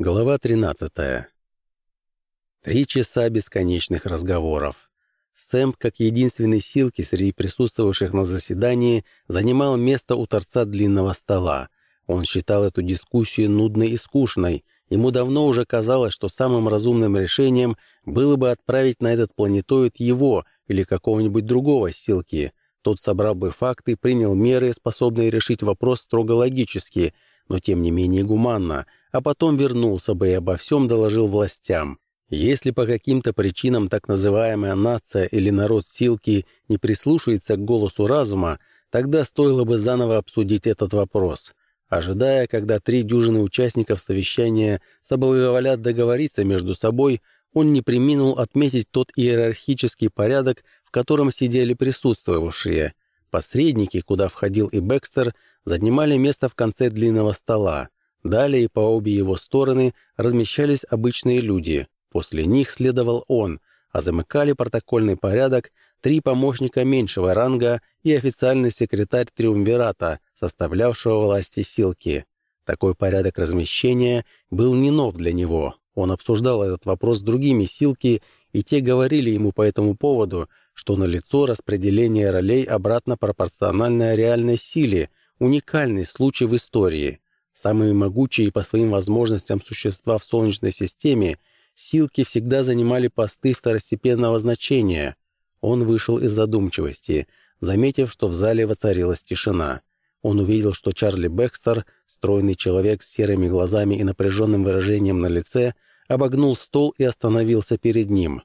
Глава 13. 3 часа бесконечных разговоров. Сэм, как единственный силки среди присутствовавших на заседании, занимал место у торца длинного стола. Он считал эту дискуссию нудной и скучной. Ему давно уже казалось, что самым разумным решением было бы отправить на этот планетоид его или какого-нибудь другого силки. Тот собрал бы факты, принял меры, способные решить вопрос строго логически, но тем не менее гуманно, а потом вернулся бы и обо всем доложил властям. Если по каким-то причинам так называемая нация или народ Силки не прислушается к голосу разума, тогда стоило бы заново обсудить этот вопрос. Ожидая, когда 3 дюжины участников совещания соблаговолят договориться между собой, он не преминул отметить тот иерархический порядок, в котором сидели присутствовавшие. Посредники, куда входил и Бекстер, занимали место в конце длинного стола. Далее по обе его стороны размещались обычные люди. После них следовал он, а замыкали протокольный порядок 3 помощника меньшего ранга и официальный секретарь Триумвирата, составлявшего власти Силки. Такой порядок размещения был не нов для него. Он обсуждал этот вопрос с другими Силки, и те говорили ему по этому поводу, что налицо распределение ролей обратно пропорциональной реальной силе, уникальный случай в истории. Самые могучие по своим возможностям существа в Солнечной системе, Силки всегда занимали посты второстепенного значения. Он вышел из задумчивости, заметив, что в зале воцарилась тишина. Он увидел, что Чарли Бекстер, стройный человек с серыми глазами и напряженным выражением на лице, обогнул стол и остановился перед ним.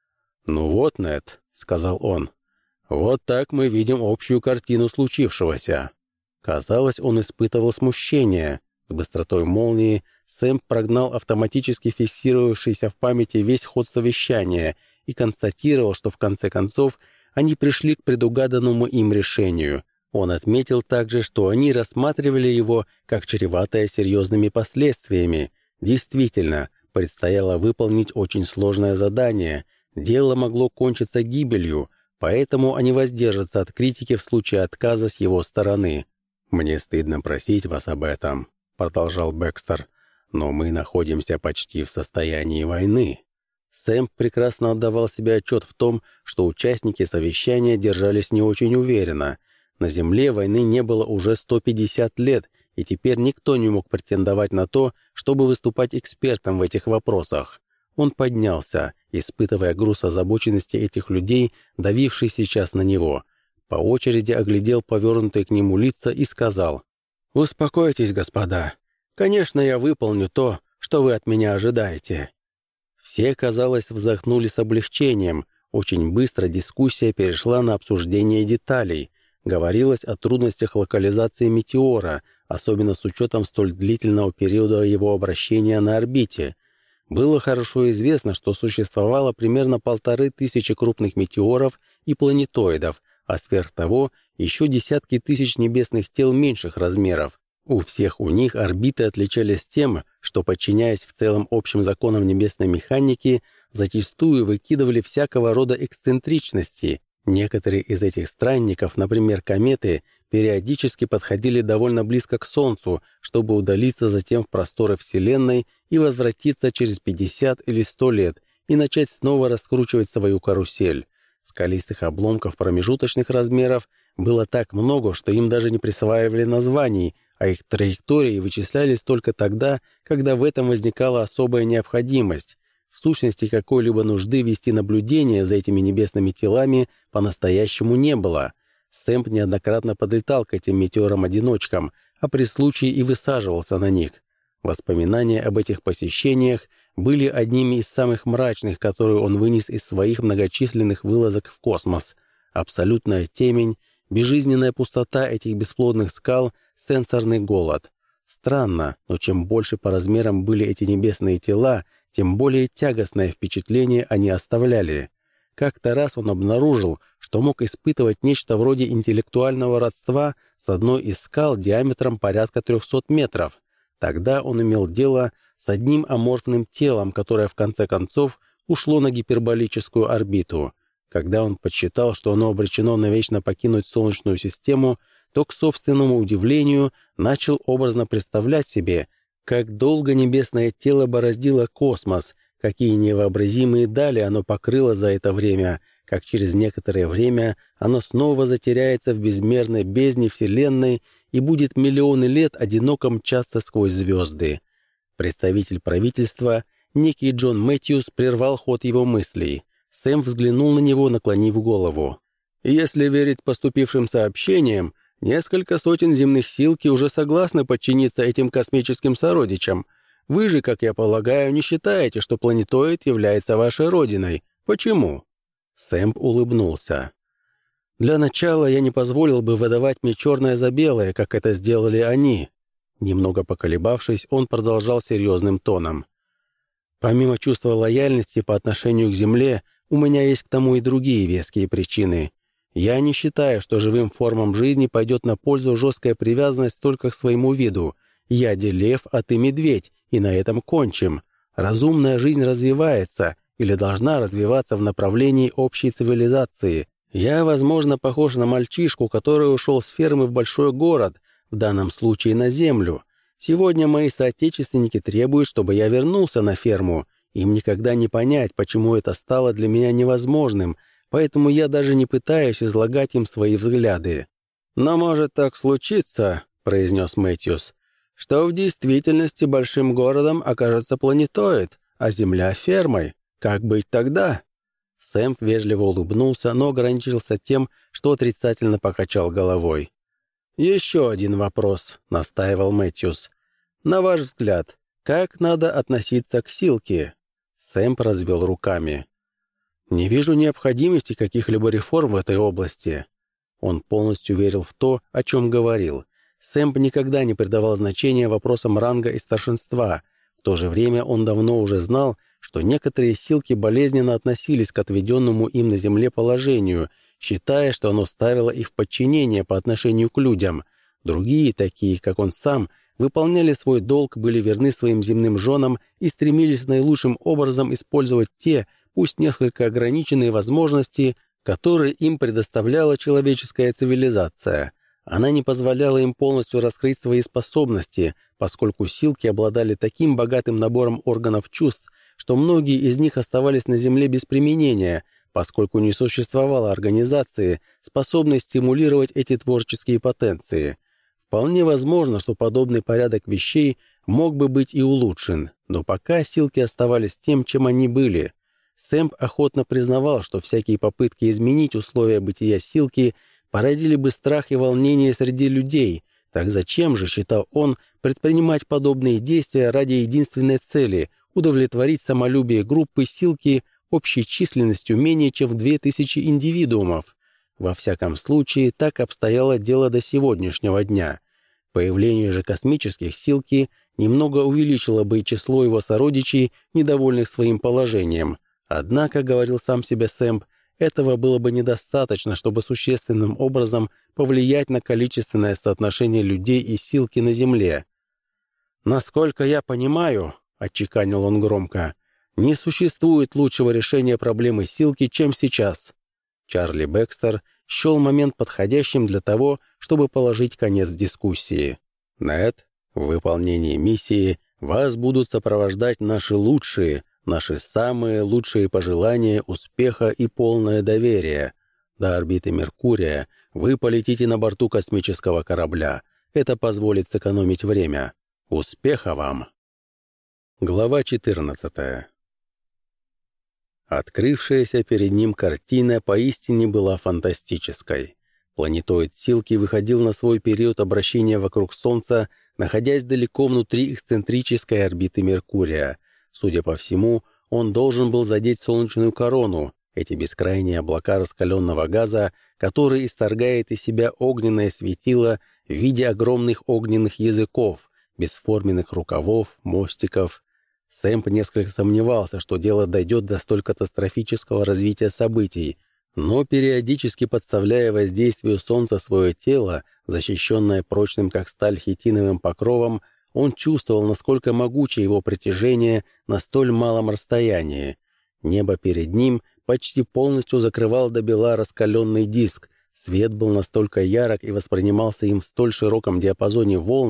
«Ну вот, Нед», — сказал он, — «вот так мы видим общую картину случившегося». Казалось, он испытывал смущение. С быстротой молнии Сэм прогнал автоматически фиксировавшийся в памяти весь ход совещания и констатировал, что в конце концов они пришли к предугаданному им решению. Он отметил также, что они рассматривали его как чреватое серьезными последствиями. Действительно, предстояло выполнить очень сложное задание. Дело могло кончиться гибелью, поэтому они воздержатся от критики в случае отказа с его стороны. «Мне стыдно просить вас об этом», — продолжал Бекстер, «но мы находимся почти в состоянии войны». Сэм прекрасно отдавал себе отчет в том, что участники совещания держались не очень уверенно. На Земле войны не было уже 150 лет, и теперь никто не мог претендовать на то, чтобы выступать экспертом в этих вопросах. Он поднялся, испытывая груз озабоченности этих людей, давивший сейчас на него. По очереди оглядел повернутые к нему лица и сказал: «Успокойтесь, господа. Конечно, я выполню то, что вы от меня ожидаете». Все, казалось, вздохнули с облегчением. Очень быстро дискуссия перешла на обсуждение деталей. Говорилось о трудностях локализации метеора, особенно с учетом столь длительного периода его обращения на орбите. Было хорошо известно, что существовало примерно 1500 крупных метеоров и планетоидов, а сверх того еще десятки тысяч небесных тел меньших размеров. У всех у них орбиты отличались тем, что, подчиняясь в целом общим законам небесной механики, зачастую выкидывали всякого рода эксцентричности. Некоторые из этих странников, например, кометы, периодически подходили довольно близко к Солнцу, чтобы удалиться затем в просторы Вселенной и возвратиться через 50 или 100 лет и начать снова раскручивать свою карусель. Скалистых обломков промежуточных размеров было так много, что им даже не присваивали названий, а их траектории вычислялись только тогда, когда в этом возникала особая необходимость. В сущности, какой-либо нужды вести наблюдение за этими небесными телами по-настоящему не было. Сэм неоднократно подлетал к этим метеорам-одиночкам, а при случае и высаживался на них. Воспоминания об этих посещениях были одними из самых мрачных, которые он вынес из своих многочисленных вылазок в космос. Абсолютная темень, безжизненная пустота этих бесплодных скал, сенсорный голод. Странно, но чем больше по размерам были эти небесные тела, тем более тягостное впечатление они оставляли. Как-то раз он обнаружил, что мог испытывать нечто вроде интеллектуального родства с одной из скал диаметром порядка 300 метров. Тогда он имел дело с одним аморфным телом, которое в конце концов ушло на гиперболическую орбиту. Когда он подсчитал, что оно обречено навечно покинуть Солнечную систему, то, к собственному удивлению, начал образно представлять себе, Как долго небесное тело бороздило космос, какие невообразимые дали оно покрыло за это время, как через некоторое время оно снова затеряется в безмерной бездне Вселенной и будет миллионы лет одиноко мчаться сквозь звезды. Представитель правительства, некий Джон Мэтьюс, прервал ход его мыслей. Сэм взглянул на него, наклонив голову. «Если верить поступившим сообщениям, несколько сотен земных силки уже согласны подчиниться этим космическим сородичам. Вы же, как я полагаю, не считаете, что планетоид является вашей родиной. Почему?» Сэм улыбнулся. «Для начала я не позволил бы выдавать мне черное за белое, как это сделали они». Немного поколебавшись, он продолжал серьезным тоном. «Помимо чувства лояльности по отношению к Земле, у меня есть к тому и другие веские причины. Я не считаю, что живым формам жизни пойдет на пользу жесткая привязанность только к своему виду. Я лев, а ты медведь, и на этом кончим. Разумная жизнь развивается или должна развиваться в направлении общей цивилизации. Я, возможно, похож на мальчишку, который ушел с фермы в большой город, в данном случае на землю. Сегодня мои соотечественники требуют, чтобы я вернулся на ферму. Им никогда не понять, почему это стало для меня невозможным, поэтому я даже не пытаюсь излагать им свои взгляды. «Но может так случиться», — произнес Мэтьюс, «что в действительности большим городом окажется планетоид, а Земля — фермой. Как быть тогда?» Сэм вежливо улыбнулся, но ограничился тем, что отрицательно покачал головой. «Еще один вопрос», — настаивал Мэтьюс. «На ваш взгляд, как надо относиться к Силке?» Сэм развел руками. «Не вижу необходимости каких-либо реформ в этой области». Он полностью верил в то, о чем говорил. Сэм никогда не придавал значения вопросам ранга и старшинства. В то же время он давно уже знал, что некоторые Силки болезненно относились к отведенному им на земле положению, считая, что оно ставило их в подчинение по отношению к людям. Другие, такие как он сам, выполняли свой долг, были верны своим земным женам и стремились наилучшим образом использовать те, пусть несколько ограниченные возможности, которые им предоставляла человеческая цивилизация. Она не позволяла им полностью раскрыть свои способности, поскольку Силки обладали таким богатым набором органов чувств, что многие из них оставались на Земле без применения, поскольку не существовало организации, способной стимулировать эти творческие потенции. Вполне возможно, что подобный порядок вещей мог бы быть и улучшен, но пока Силки оставались тем, чем они были. Сэмп охотно признавал, что всякие попытки изменить условия бытия Силки породили бы страх и волнение среди людей. Так зачем же, считал он, предпринимать подобные действия ради единственной цели – удовлетворить самолюбие группы Силки общей численностью менее чем в 2000 индивидуумов? Во всяком случае, так обстояло дело до сегодняшнего дня. Появление же космических Силки немного увеличило бы и число его сородичей, недовольных своим положением. Однако, говорил сам себе Сэмп, этого было бы недостаточно, чтобы существенным образом повлиять на количественное соотношение людей и Силки на Земле. «Насколько я понимаю, — отчеканил он громко, — не существует лучшего решения проблемы Силки, чем сейчас». Чарли Бэкстер счел момент подходящим для того, чтобы положить конец дискуссии. «Нед, в выполнении миссии вас будут сопровождать наши самые лучшие пожелания успеха и полное доверие. До орбиты Меркурия вы полетите на борту космического корабля. Это позволит сэкономить время. Успеха вам!» Глава 14. Открывшаяся перед ним картина поистине была фантастической. Планетоид Силки выходил на свой период обращения вокруг Солнца, находясь далеко внутри эксцентрической орбиты Меркурия. Судя по всему, он должен был задеть солнечную корону, эти бескрайние облака раскаленного газа, который исторгает из себя огненное светило в виде огромных огненных языков, бесформенных рукавов, мостиков. Сэмп несколько сомневался, что дело дойдет до столь катастрофического развития событий, но периодически подставляя воздействию Солнца свое тело, защищенное прочным как сталь хитиновым покровом, он чувствовал, насколько могуче его притяжение на столь малом расстоянии. Небо перед ним почти полностью закрывал до бела раскаленный диск, свет был настолько ярок и воспринимался им в столь широком диапазоне волн,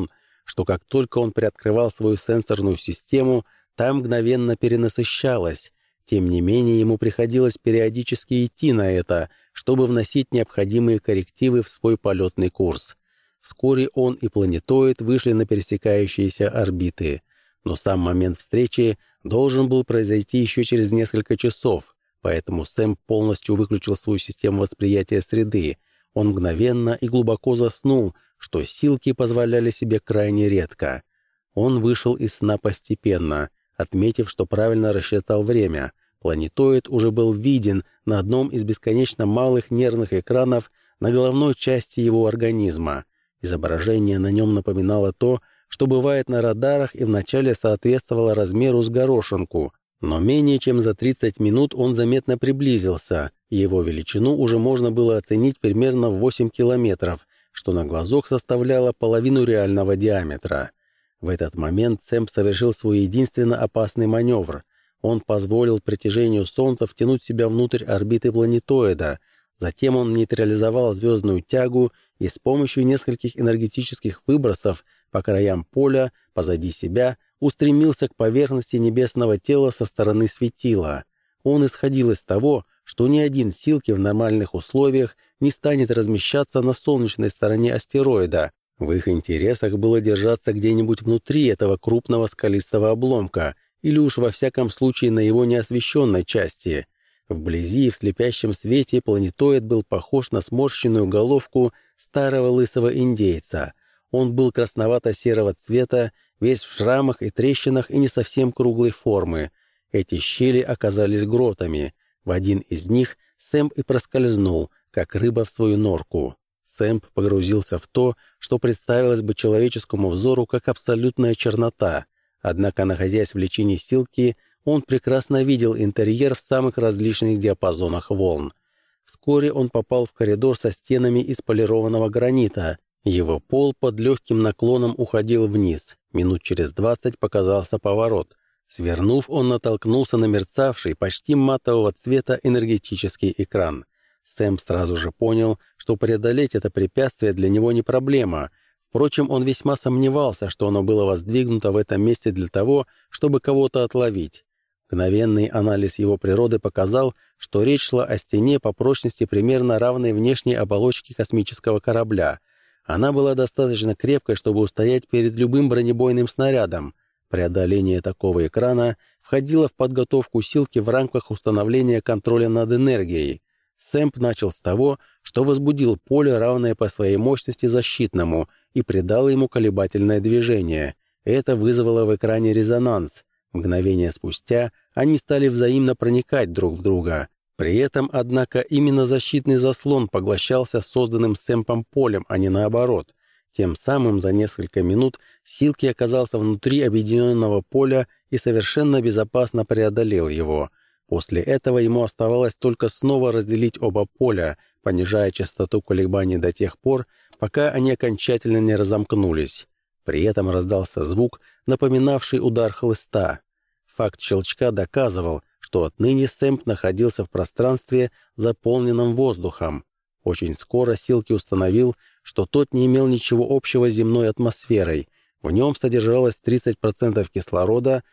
что как только он приоткрывал свою сенсорную систему, та мгновенно перенасыщалась. Тем не менее, ему приходилось периодически идти на это, чтобы вносить необходимые коррективы в свой полетный курс. Вскоре он и планетоид вышли на пересекающиеся орбиты. Но сам момент встречи должен был произойти еще через несколько часов, поэтому Сэм полностью выключил свою систему восприятия среды. Он мгновенно и глубоко заснул, что силки позволяли себе крайне редко. Он вышел из сна постепенно, отметив, что правильно рассчитал время. Планетоид уже был виден на одном из бесконечно малых нервных экранов на головной части его организма. Изображение на нем напоминало то, что бывает на радарах, и вначале соответствовало размеру с горошинку. Но менее чем за 30 минут он заметно приблизился, и его величину уже можно было оценить примерно в 8 километров, что на глазок составляло половину реального диаметра. В этот момент Сэм совершил свой единственно опасный маневр. Он позволил притяжению Солнца втянуть себя внутрь орбиты планетоида. Затем он нейтрализовал звездную тягу и с помощью нескольких энергетических выбросов по краям поля позади себя устремился к поверхности небесного тела со стороны светила. Он исходил из того, что ни один Силки в нормальных условиях не станет размещаться на солнечной стороне астероида. В их интересах было держаться где-нибудь внутри этого крупного скалистого обломка, или уж во всяком случае на его неосвещенной части. Вблизи, в слепящем свете, планетоид был похож на сморщенную головку старого лысого индейца. Он был красновато-серого цвета, весь в шрамах и трещинах и не совсем круглой формы. Эти щели оказались гротами. В один из них Сэм и проскользнул, как рыба в свою норку. Сэм погрузился в то, что представилось бы человеческому взору как абсолютная чернота. Однако, находясь в личине Силки, он прекрасно видел интерьер в самых различных диапазонах волн. Вскоре он попал в коридор со стенами из полированного гранита. Его пол под легким наклоном уходил вниз. Минут через 20 показался поворот. Свернув, он натолкнулся на мерцавший, почти матового цвета энергетический экран. Сэм сразу же понял, что преодолеть это препятствие для него не проблема. Впрочем, он весьма сомневался, что оно было воздвигнуто в этом месте для того, чтобы кого-то отловить. Мгновенный анализ его природы показал, что речь шла о стене по прочности примерно равной внешней оболочке космического корабля. Она была достаточно крепкой, чтобы устоять перед любым бронебойным снарядом. Преодоление такого экрана входило в подготовку Силки в рамках установления контроля над энергией. Сэм начал с того, что возбудил поле, равное по своей мощности защитному, и придал ему колебательное движение. Это вызвало в экране резонанс. Мгновение спустя они стали взаимно проникать друг в друга. При этом, однако, именно защитный заслон поглощался созданным Сэмпом полем, а не наоборот. Тем самым за несколько минут Силки оказался внутри объединенного поля и совершенно безопасно преодолел его. После этого ему оставалось только снова разделить оба поля, понижая частоту колебаний до тех пор, пока они окончательно не разомкнулись. При этом раздался звук, напоминавший удар хлыста. Факт щелчка доказывал, что отныне Сэмп находился в пространстве, заполненном воздухом. Очень скоро Силки установил, что тот не имел ничего общего с земной атмосферой. В нем содержалось 30% кислорода,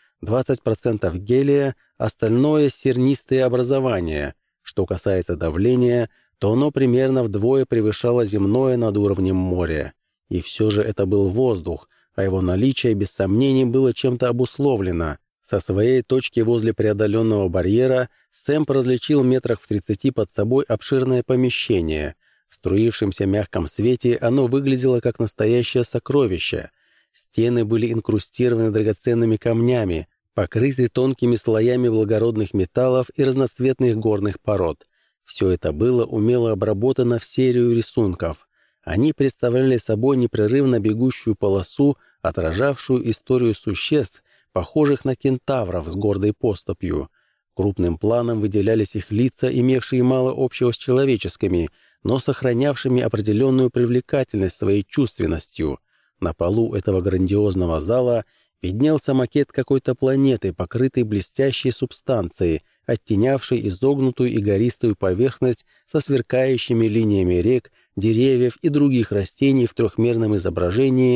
20% гелия, остальное — сернистые образования. Что касается давления, то оно примерно вдвое превышало земное над уровнем моря. И все же это был воздух, а его наличие без сомнений было чем-то обусловлено. Со своей точки возле преодоленного барьера Сэмп различил метрах в 30 под собой обширное помещение. В струившемся мягком свете оно выглядело как настоящее сокровище. Стены были инкрустированы драгоценными камнями, покрыты тонкими слоями благородных металлов и разноцветных горных пород. Все это было умело обработано в серию рисунков. Они представляли собой непрерывно бегущую полосу, отражавшую историю существ, похожих на кентавров с гордой поступью. Крупным планом выделялись их лица, имевшие мало общего с человеческими, но сохранявшими определенную привлекательность своей чувственностью. На полу этого грандиозного зала виднелся макет какой-то планеты, покрытой блестящей субстанцией, оттенявшей изогнутую и гористую поверхность со сверкающими линиями рек, деревьев и других растений в трехмерном изображении,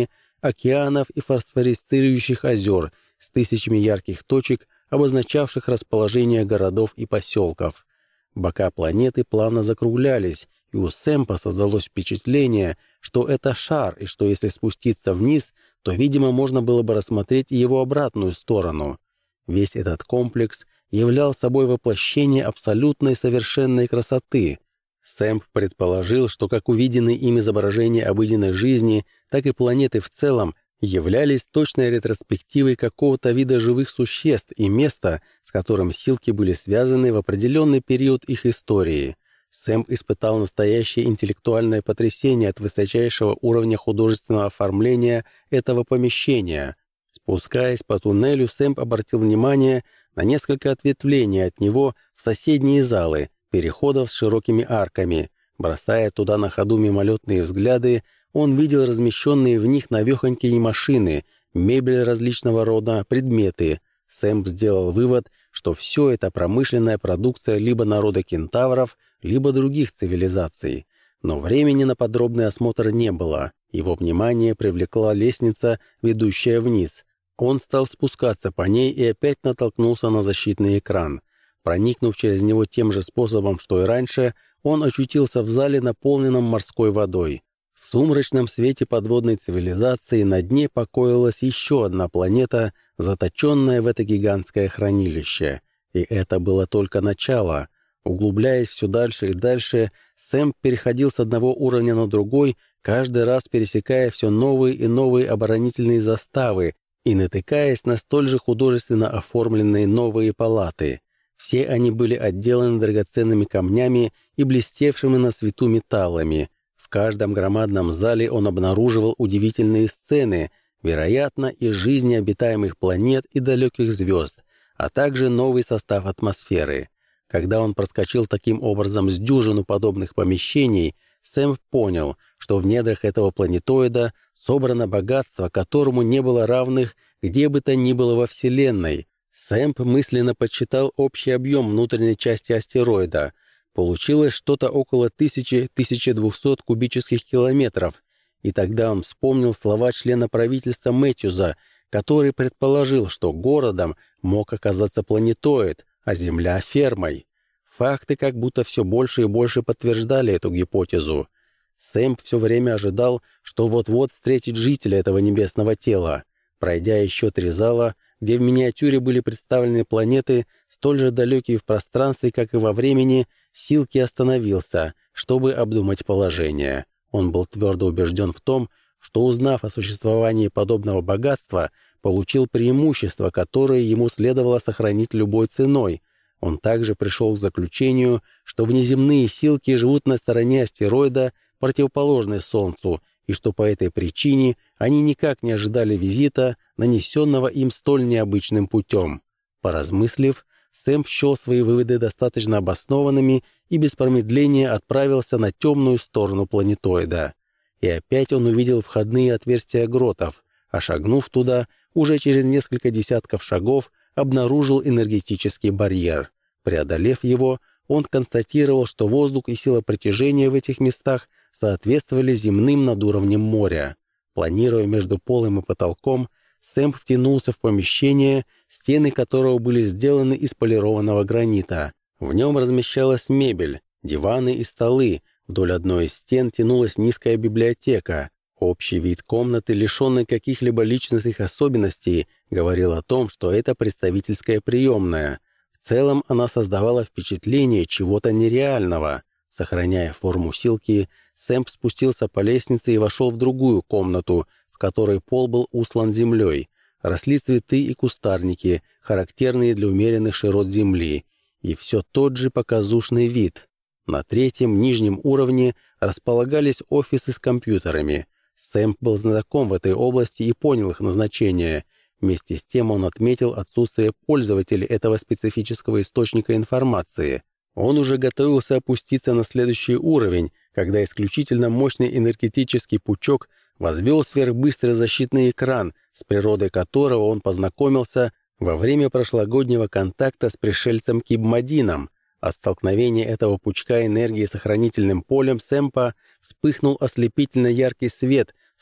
океанов и фосфорисцирующих озер с тысячами ярких точек, обозначавших расположение городов и поселков. Бока планеты плавно закруглялись, и у Сэмпа создалось впечатление, что это шар, и что если спуститься вниз, то, видимо, можно было бы рассмотреть и его обратную сторону. Весь этот комплекс являл собой воплощение абсолютной совершенной красоты. Сэмп предположил, что как увиденные им изображения обыденной жизни, так и планеты в целом являлись точной ретроспективой какого-то вида живых существ и места, с которым силки были связаны в определенный период их истории. Сэмп испытал настоящее интеллектуальное потрясение от высочайшего уровня художественного оформления этого помещения. Спускаясь по туннелю, Сэмп обратил внимание на несколько ответвлений от него в соседние залы, переходов с широкими арками. Бросая туда на ходу мимолетные взгляды, он видел размещенные в них навехонькие машины, мебель различного рода, предметы. Сэмп сделал вывод, что все это промышленная продукция либо народа кентавров, либо других цивилизаций. Но времени на подробный осмотр не было. Его внимание привлекла лестница, ведущая вниз. Он стал спускаться по ней и опять натолкнулся на защитный экран. Проникнув через него тем же способом, что и раньше, он очутился в зале, наполненном морской водой. В сумрачном свете подводной цивилизации на дне покоилась еще одна планета, заточенная в это гигантское хранилище. И это было только начало. Углубляясь все дальше и дальше, Сэмп переходил с одного уровня на другой, каждый раз пересекая все новые и новые оборонительные заставы и натыкаясь на столь же художественно оформленные новые палаты. Все они были отделаны драгоценными камнями и блестевшими на свету металлами. В каждом громадном зале он обнаруживал удивительные сцены, вероятно, из жизни обитаемых планет и далеких звезд, а также новый состав атмосферы. Когда он проскочил таким образом с дюжину подобных помещений, Сэм понял, что в недрах этого планетоида собрано богатство, которому не было равных где бы то ни было во Вселенной. Сэмп мысленно подсчитал общий объем внутренней части астероида. Получилось что-то около 1000-1200 кубических километров. И тогда он вспомнил слова члена правительства Мэтьюза, который предположил, что городом мог оказаться планетоид, а Земля — фермой. Факты как будто все больше и больше подтверждали эту гипотезу. Сэмп все время ожидал, что вот-вот встретит жителя этого небесного тела. Пройдя еще 3 зала, где в миниатюре были представлены планеты, столь же далекие в пространстве, как и во времени, Силки остановился, чтобы обдумать положение. Он был твердо убежден в том, что, узнав о существовании подобного богатства, получил преимущество, которое ему следовало сохранить любой ценой. Он также пришел к заключению, что внеземные Силки живут на стороне астероида, противоположной Солнцу, и что по этой причине они никак не ожидали визита, нанесенного им столь необычным путем. Поразмыслив, Сэм счел свои выводы достаточно обоснованными и без промедления отправился на темную сторону планетоида. И опять он увидел входные отверстия гротов, а шагнув туда, уже через несколько десятков шагов обнаружил энергетический барьер. Преодолев его, он констатировал, что воздух и сила притяжения в этих местах соответствовали земным над уровнем моря. Планируя между полом и потолком, Сэмп втянулся в помещение, стены которого были сделаны из полированного гранита. В нем размещалась мебель, диваны и столы. Вдоль одной из стен тянулась низкая библиотека. Общий вид комнаты, лишенный каких-либо личностных особенностей, говорил о том, что это представительская приемная. В целом она создавала впечатление чего-то нереального. Сохраняя форму Силки, Сэмп спустился по лестнице и вошел в другую комнату, в которой пол был услан землей. Росли цветы и кустарники, характерные для умеренных широт земли, и все тот же показушный вид. На 3-м нижнем уровне располагались офисы с компьютерами. Сэмп был знаком в этой области и понял их назначение. Вместе с тем он отметил отсутствие пользователей этого специфического источника информации. Он уже готовился опуститься на следующий уровень, когда исключительно мощный энергетический пучок возвел сверхбыстрый защитный экран, с природой которого он познакомился во время прошлогоднего контакта с пришельцем Кибмадином. От столкновения этого пучка энергии с охранительным полем Сэмпа вспыхнул ослепительно яркий свет,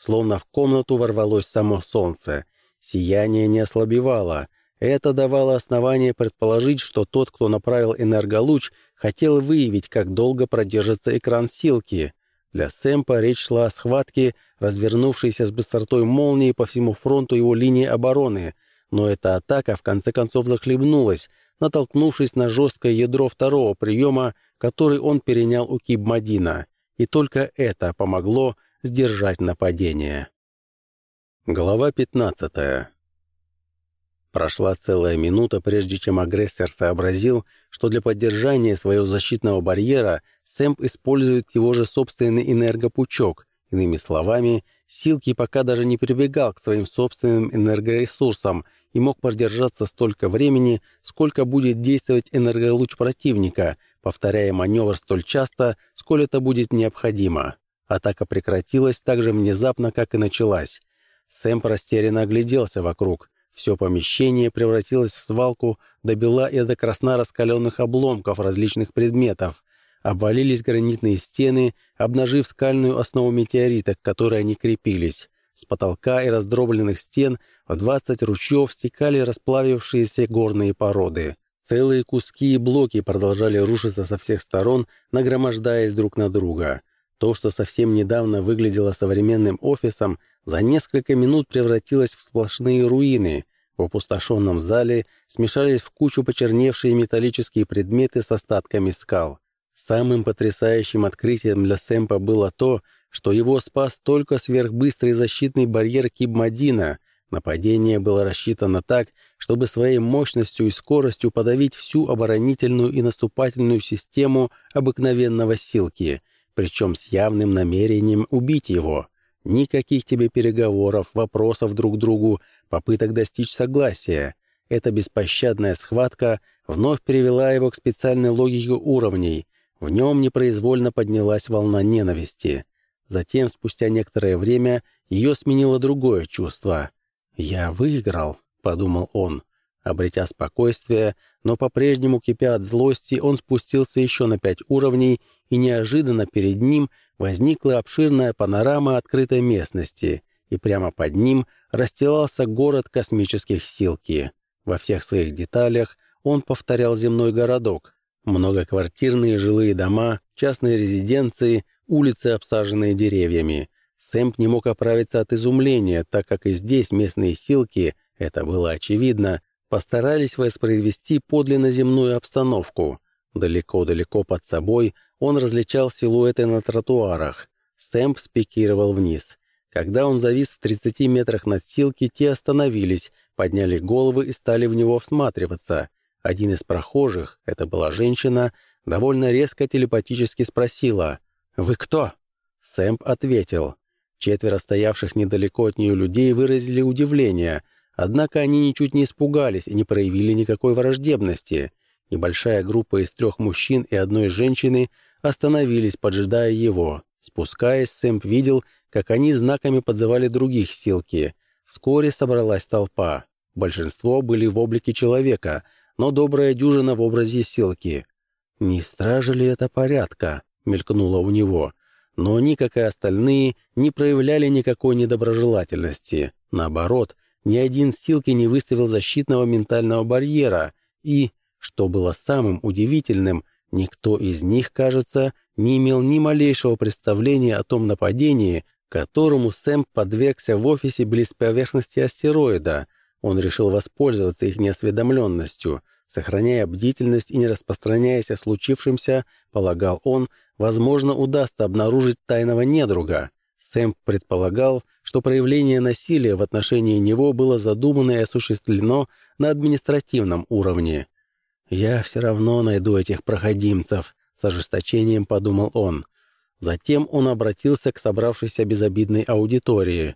словно в комнату ворвалось само солнце. Сияние не ослабевало. Это давало основание предположить, что тот, кто направил энерголуч, хотел выявить, как долго продержится экран Силки. Для Сэмпа речь шла о схватке, развернувшейся с быстротой молнии по всему фронту его линии обороны, но эта атака в конце концов захлебнулась, натолкнувшись на жесткое ядро второго приема, который он перенял у Киб-Мадина, и только это помогло сдержать нападение. Глава 15. Прошла целая минута, прежде чем агрессор сообразил, что для поддержания своего защитного барьера Сэмп использует его же собственный энергопучок. Иными словами, Силки пока даже не прибегал к своим собственным энергоресурсам и мог продержаться столько времени, сколько будет действовать энерголуч противника, повторяя маневр столь часто, сколь это будет необходимо. Атака прекратилась так же внезапно, как и началась. Сэмп растерянно огляделся вокруг. Все помещение превратилось в свалку до бела и до красна раскаленных обломков различных предметов. Обвалились гранитные стены, обнажив скальную основу метеорита, к которой они крепились. С потолка и раздробленных стен в 20 ручьев стекали расплавившиеся горные породы. Целые куски и блоки продолжали рушиться со всех сторон, нагромождаясь друг на друга. То, что совсем недавно выглядело современным офисом, за несколько минут превратилось в сплошные руины. В опустошенном зале смешались в кучу почерневшие металлические предметы с остатками скал. Самым потрясающим открытием для Сэмпа было то, что его спас только сверхбыстрый защитный барьер Киб-Мадина. Нападение было рассчитано так, чтобы своей мощностью и скоростью подавить всю оборонительную и наступательную систему обыкновенного Силки, причем с явным намерением убить его. Никаких тебе переговоров, вопросов друг к другу, попыток достичь согласия. Эта беспощадная схватка вновь перевела его к специальной логике уровней. В нем непроизвольно поднялась волна ненависти. Затем, спустя некоторое время, ее сменило другое чувство. «Я выиграл», — подумал он. Обретя спокойствие, но по-прежнему кипя от злости, он спустился еще на 5 уровней, и неожиданно перед ним возникла обширная панорама открытой местности, и прямо под ним расстилался город космических Силки. Во всех своих деталях он повторял земной городок. Многоквартирные жилые дома, частные резиденции, улицы, обсаженные деревьями. Сэмп не мог оправиться от изумления, так как и здесь местные Силки, это было очевидно, постарались воспроизвести подлинно земную обстановку. Далеко-далеко под собой он различал силуэты на тротуарах. Сэмп спикировал вниз. Когда он завис в 30 метрах над Силки, те остановились, подняли головы и стали в него всматриваться. Один из прохожих, это была женщина, довольно резко телепатически спросила: «Вы кто?» Сэмп ответил. 4 стоявших недалеко от нее людей выразили удивление, однако они ничуть не испугались и не проявили никакой враждебности. Небольшая группа из 3 мужчин и 1 женщины остановились, поджидая его. Спускаясь, Сэмп видел, как они знаками подзывали других Силки. Вскоре собралась толпа. Большинство были в облике человека, но добрая дюжина в образе Силки. «Не стражи ли это порядка?» — мелькнуло у него. Но они, как и остальные, не проявляли никакой недоброжелательности. Наоборот, ни один Силки не выставил защитного ментального барьера, и, что было самым удивительным, никто из них, кажется, не имел ни малейшего представления о том нападении, которому Сэмп подвергся в офисе близ поверхности астероида. Он решил воспользоваться их неосведомленностью. Сохраняя бдительность и не распространяясь о случившемся, полагал он, возможно, удастся обнаружить тайного недруга. Сэмп предполагал, что проявление насилия в отношении него было задумано и осуществлено на административном уровне. «Я все равно найду этих проходимцев», — с ожесточением подумал он. Затем он обратился к собравшейся безобидной аудитории.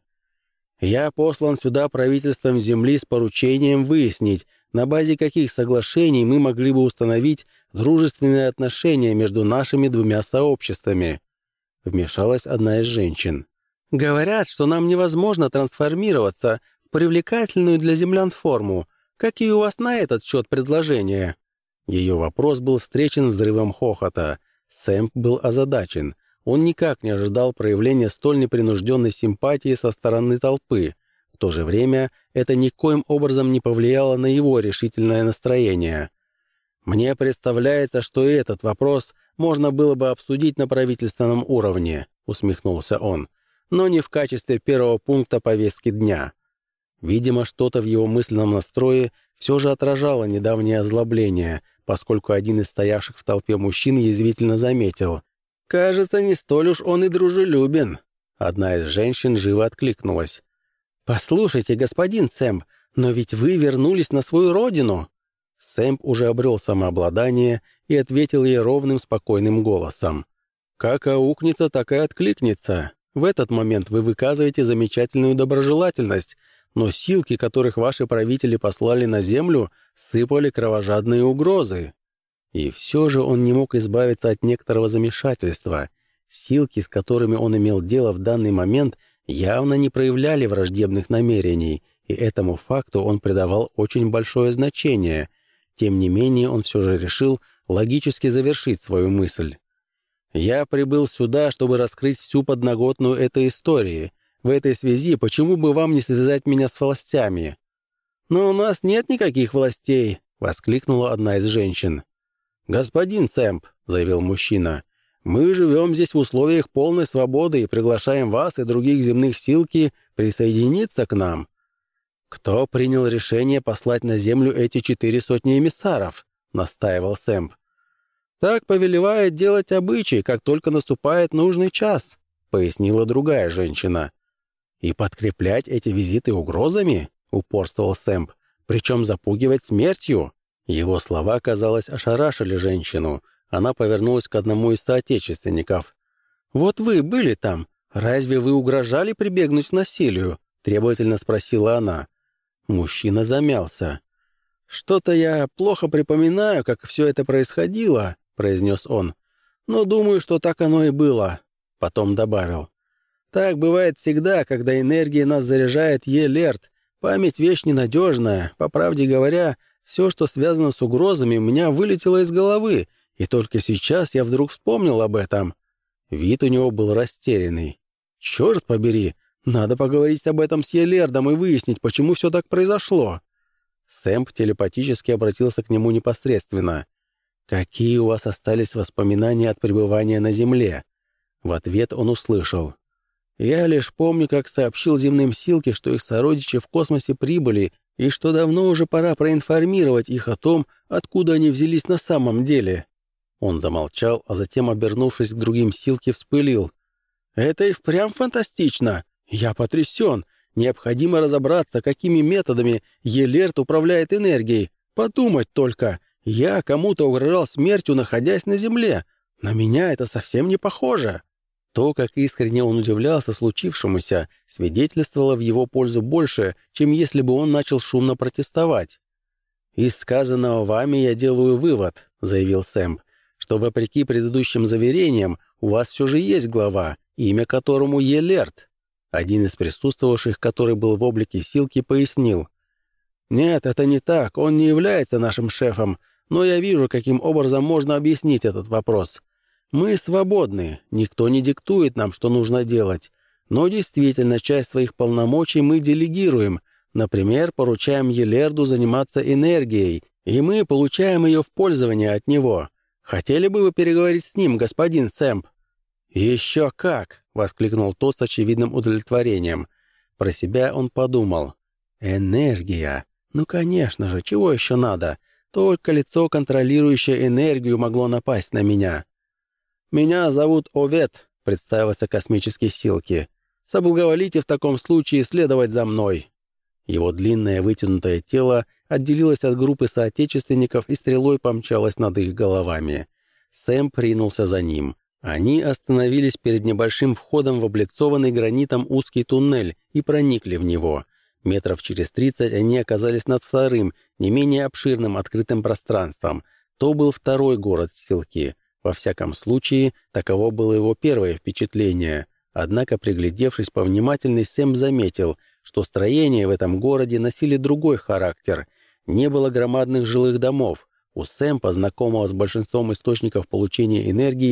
«Я послан сюда правительством Земли с поручением выяснить, на базе каких соглашений мы могли бы установить дружественные отношения между нашими 2 сообществами». Вмешалась одна из женщин. «Говорят, что нам невозможно трансформироваться в привлекательную для землян форму. Какие у вас на этот счет предложения?» Ее вопрос был встречен взрывом хохота. Сэмп был озадачен. Он никак не ожидал проявления столь непринужденной симпатии со стороны толпы. В то же время это никоим образом не повлияло на его решительное настроение. «Мне представляется, что и этот вопрос можно было бы обсудить на правительственном уровне», — усмехнулся он, «но не в качестве первого пункта повестки дня». Видимо, что-то в его мысленном настрое все же отражало недавнее озлобление, поскольку один из стоявших в толпе мужчин язвительно заметил: «Кажется, не столь уж он и дружелюбен». Одна из женщин живо откликнулась: «Послушайте, господин Сэмп, но ведь вы вернулись на свою родину». Сэмп уже обрел самообладание и ответил ей ровным, спокойным голосом: «Как аукнется, так и откликнется. В этот момент вы выказываете замечательную доброжелательность, но силки, которых ваши правители послали на землю, сыпали кровожадные угрозы». И все же он не мог избавиться от некоторого замешательства. Силки, с которыми он имел дело в данный момент, явно не проявляли враждебных намерений, и этому факту он придавал очень большое значение. Тем не менее, он все же решил логически завершить свою мысль. «Я прибыл сюда, чтобы раскрыть всю подноготную этой истории. В этой связи почему бы вам не связать меня с властями?» «Но у нас нет никаких властей», — воскликнула одна из женщин. «Господин Сэмп», — заявил мужчина, — «мы живем здесь в условиях полной свободы и приглашаем вас и других земных силки присоединиться к нам». «Кто принял решение послать на землю эти 400 эмиссаров?» — настаивал Сэмп. «Так повелевает делать обычай, как только наступает нужный час», — пояснила другая женщина. «И подкреплять эти визиты угрозами?» — упорствовал Сэмп. «Причем запугивать смертью?» Его слова, казалось, ошарашили женщину. Она повернулась к одному из соотечественников. «Вот вы были там. Разве вы угрожали прибегнуть к насилию?» — требовательно спросила она. Мужчина замялся. «Что-то я плохо припоминаю, как все это происходило», — произнес он. «Но думаю, что так оно и было». Потом добавил: «Так бывает всегда, когда энергия нас заряжает Е-Лерт. Память — вещь ненадежная. По правде говоря, все, что связано с угрозами, у меня вылетело из головы, и только сейчас я вдруг вспомнил об этом». Вид у него был растерянный. «Черт побери! Надо поговорить об этом с Е-Лердом и выяснить, почему все так произошло». Сэмп телепатически обратился к нему непосредственно. «Какие у вас остались воспоминания от пребывания на Земле?» В ответ он услышал: «Я лишь помню, как сообщил земным силке, что их сородичи в космосе прибыли, и что давно уже пора проинформировать их о том, откуда они взялись на самом деле». Он замолчал, а затем, обернувшись к другим силке, вспылил: «Это и впрямь фантастично! Я потрясен! Необходимо разобраться, какими методами Е-Лерт управляет энергией. Подумать только! Я кому-то угрожал смертью, находясь на Земле. На меня это совсем не похоже». То, как искренне он удивлялся случившемуся, свидетельствовало в его пользу больше, чем если бы он начал шумно протестовать. «Из сказанного вами я делаю вывод», — заявил Сэмп, «что, вопреки предыдущим заверениям, у вас все же есть глава, имя которому Е-Лерт». Один из присутствовавших, который был в облике силки, пояснил: «Нет, это не так, он не является нашим шефом, но я вижу, каким образом можно объяснить этот вопрос. Мы свободны, никто не диктует нам, что нужно делать, но действительно часть своих полномочий мы делегируем, например, поручаем Е-Лерду заниматься энергией, и мы получаем ее в пользование от него. Хотели бы вы переговорить с ним, господин Сэмп?» «Еще как!» — воскликнул тот с очевидным удовлетворением. Про себя он подумал: «Энергия! Ну, конечно же, чего еще надо? Только лицо, контролирующее энергию, могло напасть на меня». «Меня зовут Овет», — представился космический силки. «Соблаговолите в таком случае следовать за мной». Его длинное вытянутое тело отделилось от группы соотечественников и стрелой помчалось над их головами. Сэм ринулся за ним. Они остановились перед небольшим входом в облицованный гранитом узкий туннель и проникли в него. Метров через 30 они оказались над вторым, не менее обширным открытым пространством. То был второй город Силки. Во всяком случае, таково было его первое впечатление. Однако, приглядевшись повнимательней, Сэм заметил, что строения в этом городе носили другой характер. Не было громадных жилых домов. У Сэмпа, знакомого с большинством источников получения энергии,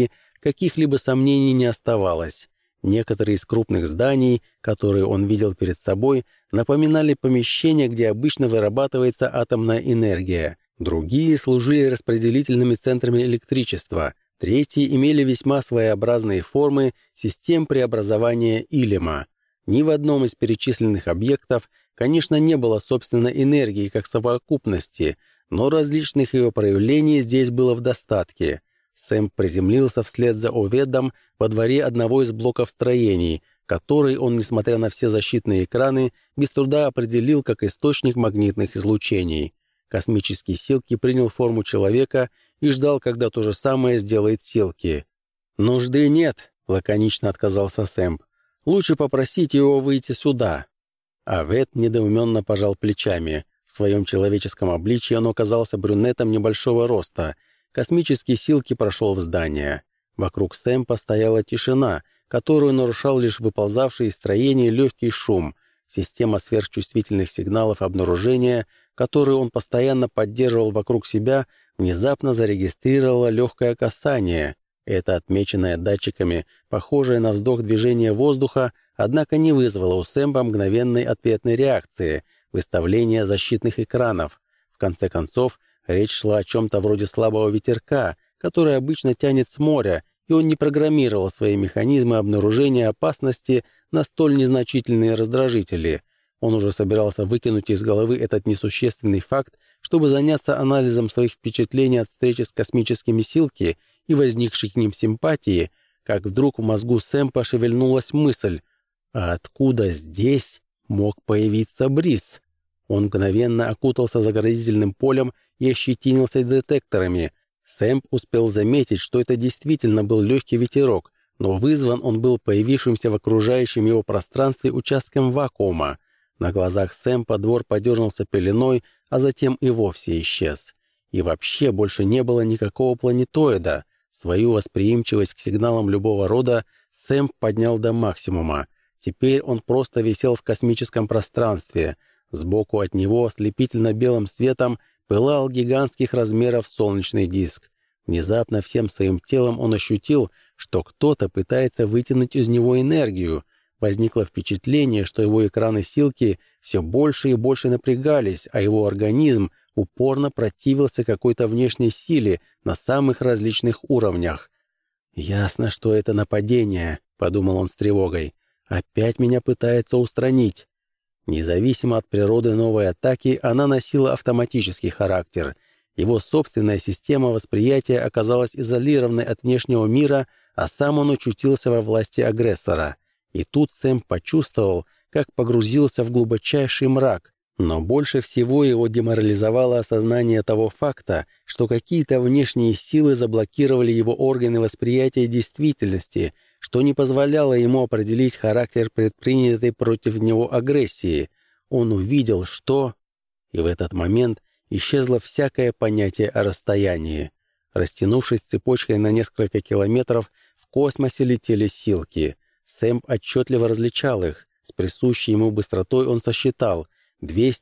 каких-либо сомнений не оставалось. Некоторые из крупных зданий, которые он видел перед собой, напоминали помещения, где обычно вырабатывается атомная энергия. Другие служили распределительными центрами электричества. Третьи имели весьма своеобразные формы систем преобразования Илема. Ни в одном из перечисленных объектов, конечно, не было собственной энергии как совокупности, но различных ее проявлений здесь было в достатке. Сэм приземлился вслед за Оведом во дворе одного из блоков строений, который он, несмотря на все защитные экраны, без труда определил как источник магнитных излучений. Космический Силки принял форму человека и ждал, когда то же самое сделает Силки. «Нужды нет», — лаконично отказался Сэм. «Лучше попросить его выйти сюда». Овед недоуменно пожал плечами. В своем человеческом обличье он оказался брюнетом небольшого роста. Космический Силки прошел в здание. Вокруг Сэмпа стояла тишина, которую нарушал лишь выползавший из строения легкий шум. Система сверхчувствительных сигналов обнаружения, которую он постоянно поддерживал вокруг себя, внезапно зарегистрировала легкое касание. Это, отмеченное датчиками, похожее на вздох движения воздуха, однако не вызвало у Сэмпа мгновенной ответной реакции, выставления защитных экранов. В конце концов, речь шла о чем-то вроде слабого ветерка, который обычно тянет с моря, и он не программировал свои механизмы обнаружения опасности на столь незначительные раздражители. Он уже собирался выкинуть из головы этот несущественный факт, чтобы заняться анализом своих впечатлений от встречи с космическими Силки и возникшей к ним симпатии, как вдруг в мозгу Сэмпа шевельнулась мысль: а откуда здесь мог появиться бриз? Он мгновенно окутался заградительным полем и ощетинился детекторами. Сэмп успел заметить, что это действительно был легкий ветерок, но вызван он был появившимся в окружающем его пространстве участком вакуума. На глазах Сэмпа двор подернулся пеленой, а затем и вовсе исчез. И вообще больше не было никакого планетоида. Свою восприимчивость к сигналам любого рода Сэмп поднял до максимума. Теперь он просто висел в космическом пространстве. Сбоку от него ослепительно белым светом пылал гигантских размеров солнечный диск. Внезапно всем своим телом он ощутил, что кто-то пытается вытянуть из него энергию. Возникло впечатление, что его экраны Силки все больше и больше напрягались, а его организм упорно противился какой-то внешней силе на самых различных уровнях. «Ясно, что это нападение», — подумал он с тревогой. «Опять меня пытается устранить». Независимо от природы новой атаки, она носила автоматический характер. Его собственная система восприятия оказалась изолированной от внешнего мира, а сам он очутился во власти агрессора. И тут Сэм почувствовал, как погрузился в глубочайший мрак. Но больше всего его деморализовало осознание того факта, что какие-то внешние силы заблокировали его органы восприятия действительности, что не позволяло ему определить характер предпринятой против него агрессии. Он увидел, что... И в этот момент исчезло всякое понятие о расстоянии. Растянувшись цепочкой на несколько километров, в космосе летели Силки. Сэм отчетливо различал их. С присущей ему быстротой он сосчитал —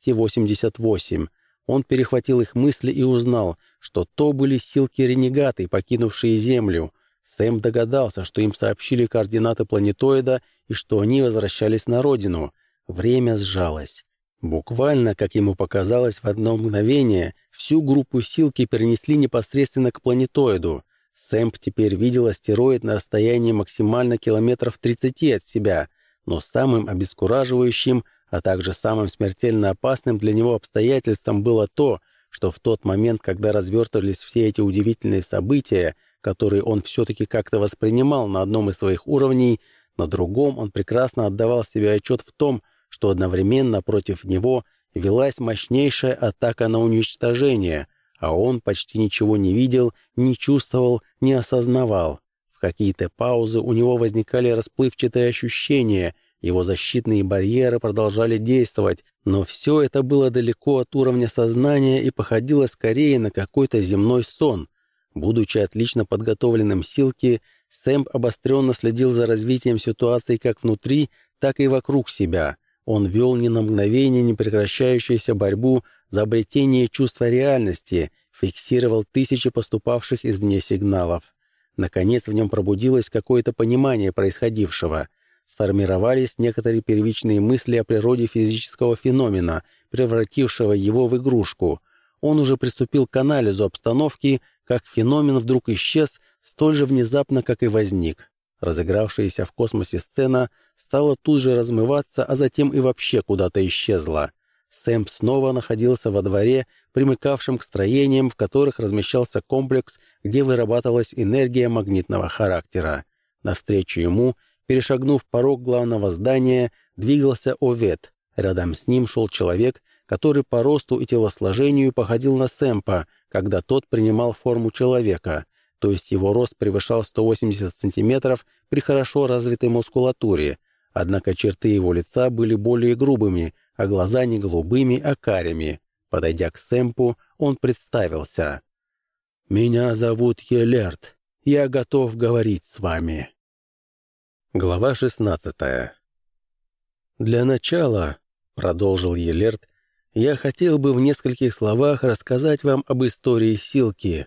288. Он перехватил их мысли и узнал, что то были Силки-ренегаты, покинувшие Землю. Сэм догадался, что им сообщили координаты планетоида и что они возвращались на родину. Время сжалось. Буквально, как ему показалось, в одно мгновение всю группу Силки перенесли непосредственно к планетоиду. Сэм теперь видел астероид на расстоянии максимально километров 30 от себя, но самым обескураживающим, а также самым смертельно опасным для него обстоятельством было то, что в тот момент, когда развертывались все эти удивительные события, которые он все-таки как-то воспринимал на одном из своих уровней, на другом он прекрасно отдавал себе отчет в том, что одновременно против него велась мощнейшая атака на уничтожение, а он почти ничего не видел, не чувствовал, не осознавал. В какие-то паузы у него возникали расплывчатые ощущения, его защитные барьеры продолжали действовать, но все это было далеко от уровня сознания и походило скорее на какой-то земной сон. Будучи отлично подготовленным Силки, Сэм обостренно следил за развитием ситуации как внутри, так и вокруг себя. Он вел ни на мгновение непрекращающуюся борьбу за обретение чувства реальности, фиксировал тысячи поступавших извне сигналов. Наконец в нем пробудилось какое-то понимание происходившего. Сформировались некоторые первичные мысли о природе физического феномена, превратившего его в игрушку. Он уже приступил к анализу обстановки, как феномен вдруг исчез столь же внезапно, как и возник. Разыгравшаяся в космосе сцена стала тут же размываться, а затем и вообще куда-то исчезла. Сэмп снова находился во дворе, примыкавшем к строениям, в которых размещался комплекс, где вырабатывалась энергия магнитного характера. Навстречу ему, перешагнув порог главного здания, двигался Овет. Рядом с ним шел человек, который по росту и телосложению походил на Сэмпа, когда тот принимал форму человека, то есть его рост превышал 180 сантиметров при хорошо развитой мускулатуре, однако черты его лица были более грубыми, а глаза не голубыми, а карими. Подойдя к Сэмпу, он представился. «Меня зовут Елерт. Я готов говорить с вами». Глава 16. «Для начала, — продолжил Елерт, — я хотел бы в нескольких словах рассказать вам об истории Силки».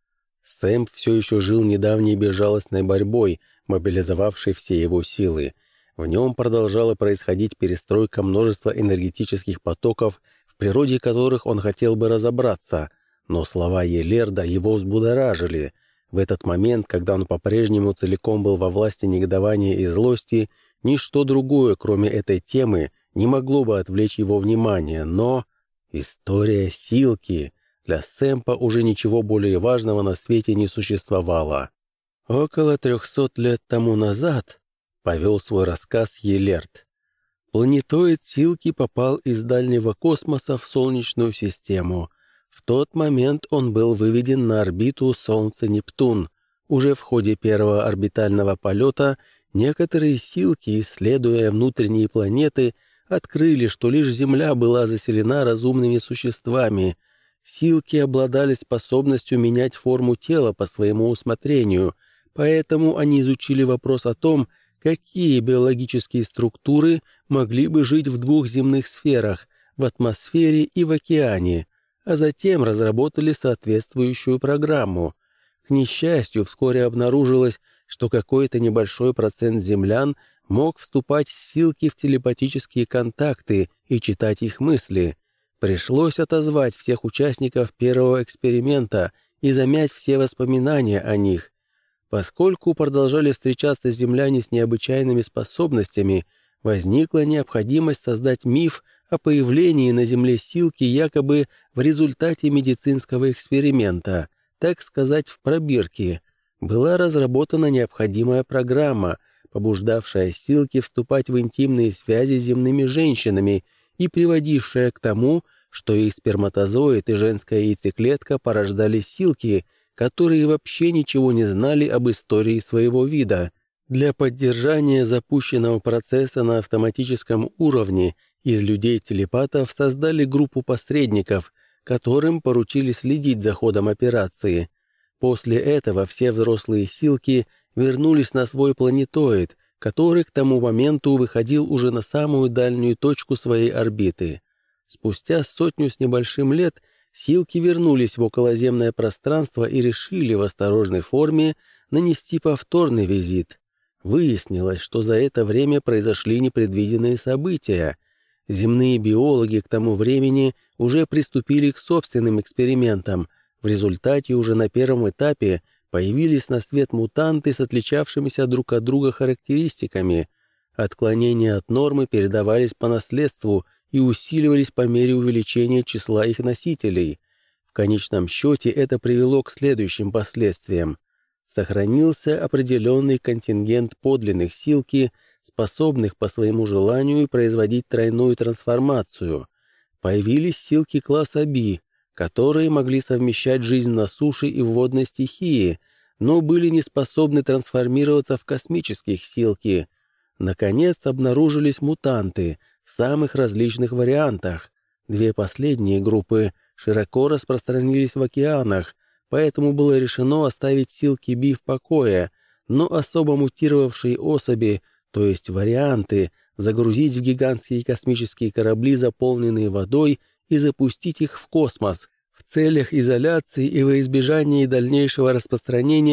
Сэмп все еще жил недавней безжалостной борьбой, мобилизовавшей все его силы. В нем продолжала происходить перестройка множества энергетических потоков, в природе которых он хотел бы разобраться, но слова Елерда его взбудоражили. В этот момент, когда он по-прежнему целиком был во власти негодования и злости, ничто другое, кроме этой темы, не могло бы отвлечь его внимание, но... История Силки. Для Сэмпа уже ничего более важного на свете не существовало. Около 300 лет тому назад, повел свой рассказ Елерт, планетоид Силки попал из дальнего космоса в Солнечную систему. В тот момент он был выведен на орбиту Солнца-Нептун. Уже в ходе первого орбитального полета некоторые Силки, исследуя внутренние планеты, открыли, что лишь Земля была заселена разумными существами. Силки обладали способностью менять форму тела по своему усмотрению, поэтому они изучили вопрос о том, какие биологические структуры могли бы жить в двух земных сферах, в атмосфере и в океане, а затем разработали соответствующую программу. К несчастью, вскоре обнаружилось, что какой-то небольшой процент землян мог вступать с Силки в телепатические контакты и читать их мысли. Пришлось отозвать всех участников первого эксперимента и замять все воспоминания о них. Поскольку продолжали встречаться земляне с необычайными способностями, возникла необходимость создать миф о появлении на Земле Силки якобы в результате медицинского эксперимента, так сказать, в пробирке. Была разработана необходимая программа, побуждавшая Силки вступать в интимные связи с земными женщинами и приводившая к тому, что и сперматозоид, и женская яйцеклетка порождали Силки, которые вообще ничего не знали об истории своего вида. Для поддержания запущенного процесса на автоматическом уровне из людей-телепатов создали группу посредников, которым поручили следить за ходом операции. После этого все взрослые Силки вернулись на свой планетоид, который к тому моменту выходил уже на самую дальнюю точку своей орбиты. Спустя 100 с небольшим лет Силки вернулись в околоземное пространство и решили в осторожной форме нанести повторный визит. Выяснилось, что за это время произошли непредвиденные события. Земные биологи к тому времени уже приступили к собственным экспериментам. В результате уже на первом этапе появились на свет мутанты с отличавшимися друг от друга характеристиками. Отклонения от нормы передавались по наследству и усиливались по мере увеличения числа их носителей. В конечном счете это привело к следующим последствиям. Сохранился определенный контингент подлинных Силки, способных по своему желанию производить тройную трансформацию. Появились Силки класса Би, которые могли совмещать жизнь на суше и в водной стихии, но были не способны трансформироваться в космических Силки. Наконец обнаружились мутанты в самых различных вариантах. Две последние группы широко распространились в океанах, поэтому было решено оставить Силки Би в покое, но особо мутировавшие особи, то есть варианты, загрузить в гигантские космические корабли, заполненные водой, и запустить их в космос в целях изоляции и во избежание дальнейшего распространения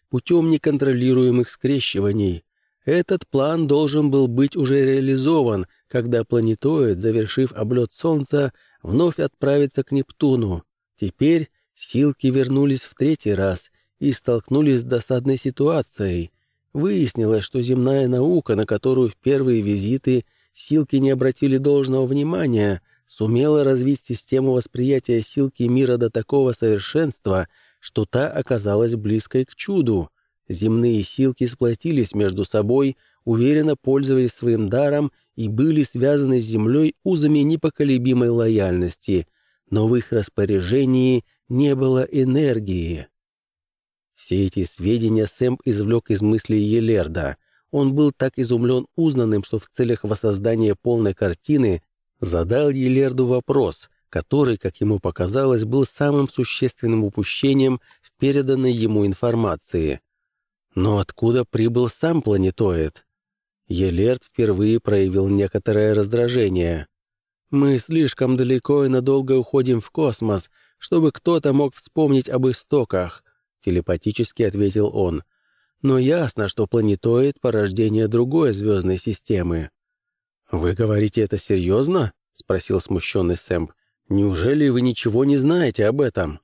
путем неконтролируемых скрещиваний. Этот план должен был быть уже реализован, когда планетоид, завершив облет Солнца, вновь отправится к Нептуну. Теперь силки вернулись в третий раз и столкнулись с досадной ситуацией. Выяснилось, что земная наука, на которую в первые визиты силки не обратили должного внимания, сумела развить систему восприятия силки мира до такого совершенства, что та оказалась близкой к чуду. Земные силки сплотились между собой, уверенно пользовались своим даром и были связаны с Землей узами непоколебимой лояльности, но в их распоряжении не было энергии. Все эти сведения Сэмп извлек из мыслей Елерда. Он был так изумлен узнанным, что в целях воссоздания полной картины задал Елерду вопрос, который, как ему показалось, был самым существенным упущением в переданной ему информации. Но откуда прибыл сам планетоид? Елерд впервые проявил некоторое раздражение. «Мы слишком далеко и надолго уходим в космос, чтобы кто-то мог вспомнить об истоках», — телепатически ответил он. «Но ясно, что планетоид — порождение другой звездной системы». «Вы говорите это серьезно?» — спросил смущенный Сэмп. «Неужели вы ничего не знаете об этом?»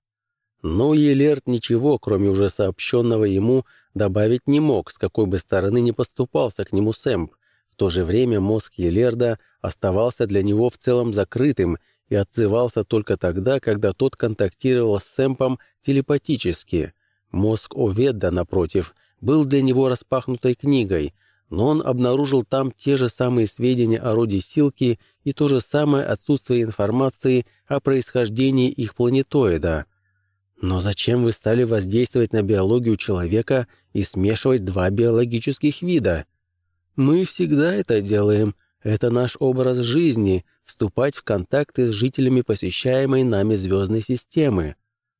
Но Елерд ничего, кроме уже сообщенного ему, добавить не мог, с какой бы стороны ни поступался к нему Сэмп. В то же время мозг Елерда оставался для него в целом закрытым и отзывался только тогда, когда тот контактировал с Сэмпом телепатически. Мозг Оведда, напротив, был для него распахнутой книгой, но он обнаружил там те же самые сведения о роде силки и то же самое отсутствие информации о происхождении их планетоида. «Но зачем вы стали воздействовать на биологию человека и смешивать два биологических вида?» «Мы всегда это делаем. Это наш образ жизни — вступать в контакты с жителями посещаемой нами звездной системы».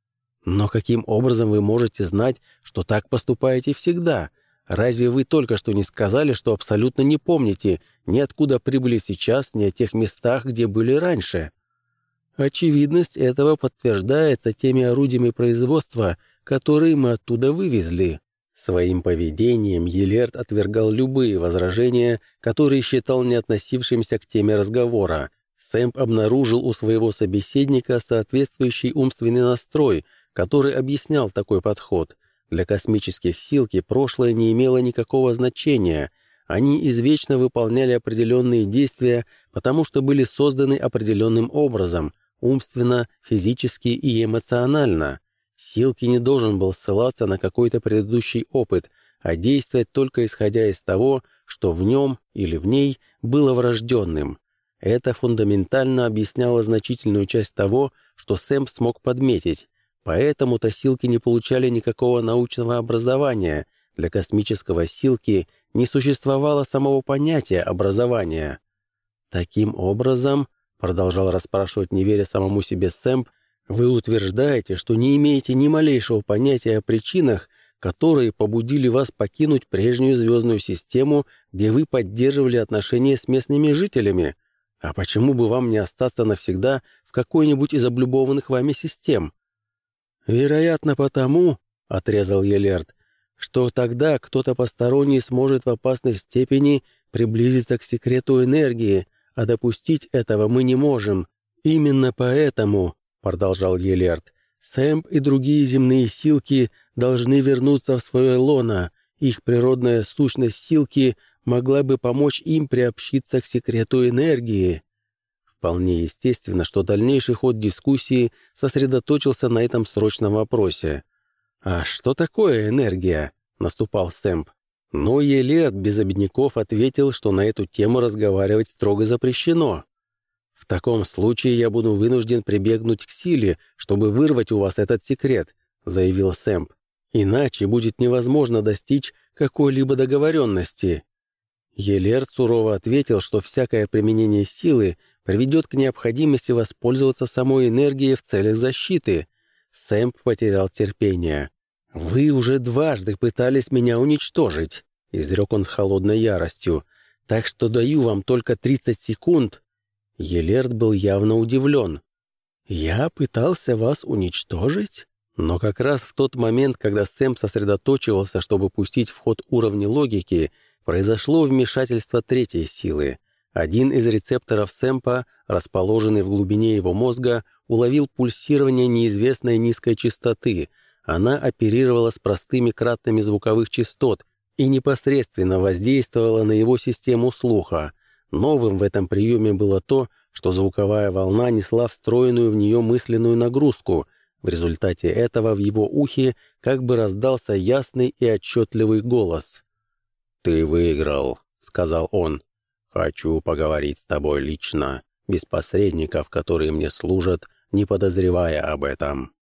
«Но каким образом вы можете знать, что так поступаете всегда? Разве вы только что не сказали, что абсолютно не помните ни откуда прибыли сейчас, ни о тех местах, где были раньше?» «Очевидность этого подтверждается теми орудиями производства, которые мы оттуда вывезли». Своим поведением Елерд отвергал любые возражения, которые считал не относившимся к теме разговора. Сэмп обнаружил у своего собеседника соответствующий умственный настрой, который объяснял такой подход. Для космических силки прошлое не имело никакого значения. Они извечно выполняли определенные действия, потому что были созданы определенным образом – умственно, физически и эмоционально. Силки не должен был ссылаться на какой-то предыдущий опыт, а действовать только исходя из того, что в нем или в ней было врожденным. Это фундаментально объясняло значительную часть того, что Сэмп смог подметить. Поэтому-то силки не получали никакого научного образования. Для космического силки не существовало самого понятия образования. Таким образом, продолжал расспрашивать, не веря самому себе Сэмп, вы утверждаете, что не имеете ни малейшего понятия о причинах, которые побудили вас покинуть прежнюю звездную систему, где вы поддерживали отношения с местными жителями. А почему бы вам не остаться навсегда в какой-нибудь из облюбованных вами систем? «Вероятно, потому, — отрезал Елерд, — что тогда кто-то посторонний сможет в опасной степени приблизиться к секрету энергии, а допустить этого мы не можем. Именно поэтому, — продолжал Елерд, — Сэмп и другие земные силки должны вернуться в свое лоно. Их природная сущность силки могла бы помочь им приобщиться к секрету энергии». Вполне естественно, что дальнейший ход дискуссии сосредоточился на этом срочном вопросе. «А что такое энергия?» — наступал Сэмп. Но Елерд без обиняков ответил, что на эту тему разговаривать строго запрещено. «В таком случае я буду вынужден прибегнуть к силе, чтобы вырвать у вас этот секрет», — заявил Сэмп. «Иначе будет невозможно достичь какой-либо договоренности». Елерд сурово ответил, что всякое применение силы приведет к необходимости воспользоваться самой энергией в целях защиты. Сэмп потерял терпение. «Вы уже дважды пытались меня уничтожить», — изрек он с холодной яростью. «Так что даю вам только 30 секунд». Елерд был явно удивлен. «Я пытался вас уничтожить?» Но как раз в тот момент, когда Сэм сосредоточивался, чтобы пустить в ход уровни логики, произошло вмешательство третьей силы. Один из рецепторов Сэмпа, расположенный в глубине его мозга, уловил пульсирование неизвестной низкой частоты. Она оперировала с простыми кратными звуковых частот и непосредственно воздействовала на его систему слуха. Новым в этом приеме было то, что звуковая волна несла встроенную в нее мысленную нагрузку. В результате этого в его ухе как бы раздался ясный и отчетливый голос. «Ты выиграл», — сказал он. «Хочу поговорить с тобой лично, без посредников, которые мне служат, не подозревая об этом».